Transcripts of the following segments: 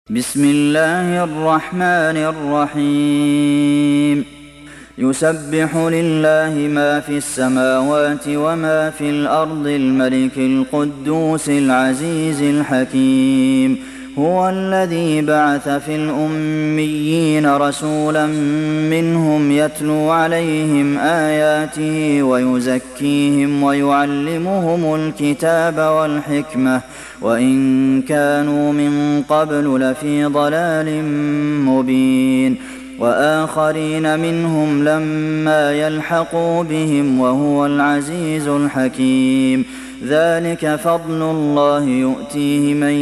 بسم الله الرحمن الرحيم يسبح لله ما في السماوات وما في الأرض الملك القدوس العزيز الحكيم هو الذي بعث في الأميين رسولا منهم يتلو عليهم آياته ويزكيهم ويعلمهم الكتاب والحكمة وإن كانوا من قبل لفي ضلال مبين وآخرين منهم لما يلحقوا بهم وهو العزيز الحكيم ذلك فضل الله يؤتيه من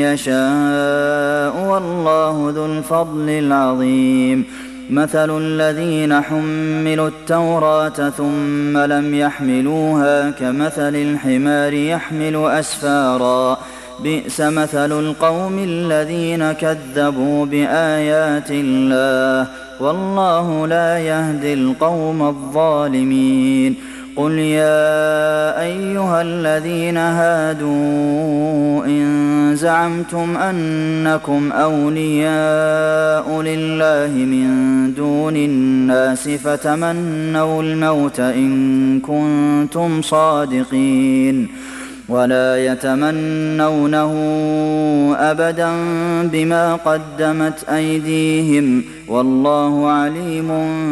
يشاء والله ذو الفضل العظيم مثل الذين حملوا التوراة ثم لم يحملوها كمثل الحمار يحمل أسفارا بئس مثل القوم الذين كذبوا بآيات الله والله لا يهدي القوم الظالمين قل يا أيها الذين هادوا إن زعمتم أنكم أولياء لله من دون الناس فتمنوا الموت إن كنتم صادقين ولا يتمنونه أبدا بما قدمت أيديهم والله عليم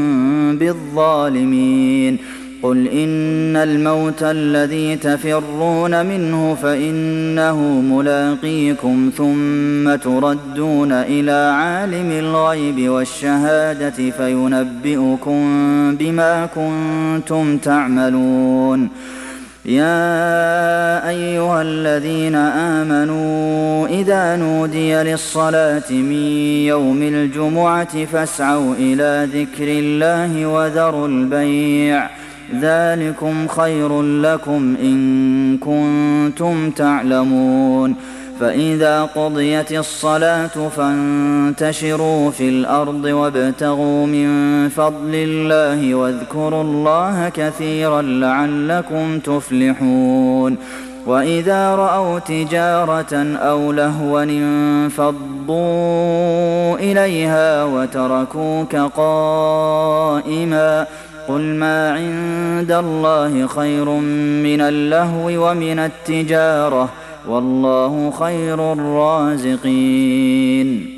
بالظالمين قل إن الموت الذي تفرون منه فإنه ملاقيكم ثم تردون إلى عالم الغيب والشهادة فينبئكم بما كنتم تعملون يا أيها الذين آمنوا إذا نودي للصلاة من يوم الجمعة فاسعوا إلى ذكر الله وذروا البيع ذلكم خير لكم إن كنتم تعلمون فإذا قضيت الصلاة فانتشروا في الأرض وابتغوا من فضل الله واذكروا الله كثيرا لعلكم تفلحون وإذا رأوا تجارة أو لهوا انفضوا إليها وتركوك قائما قل ما عند الله خير من اللهو ومن التجارة والله خير الرازقين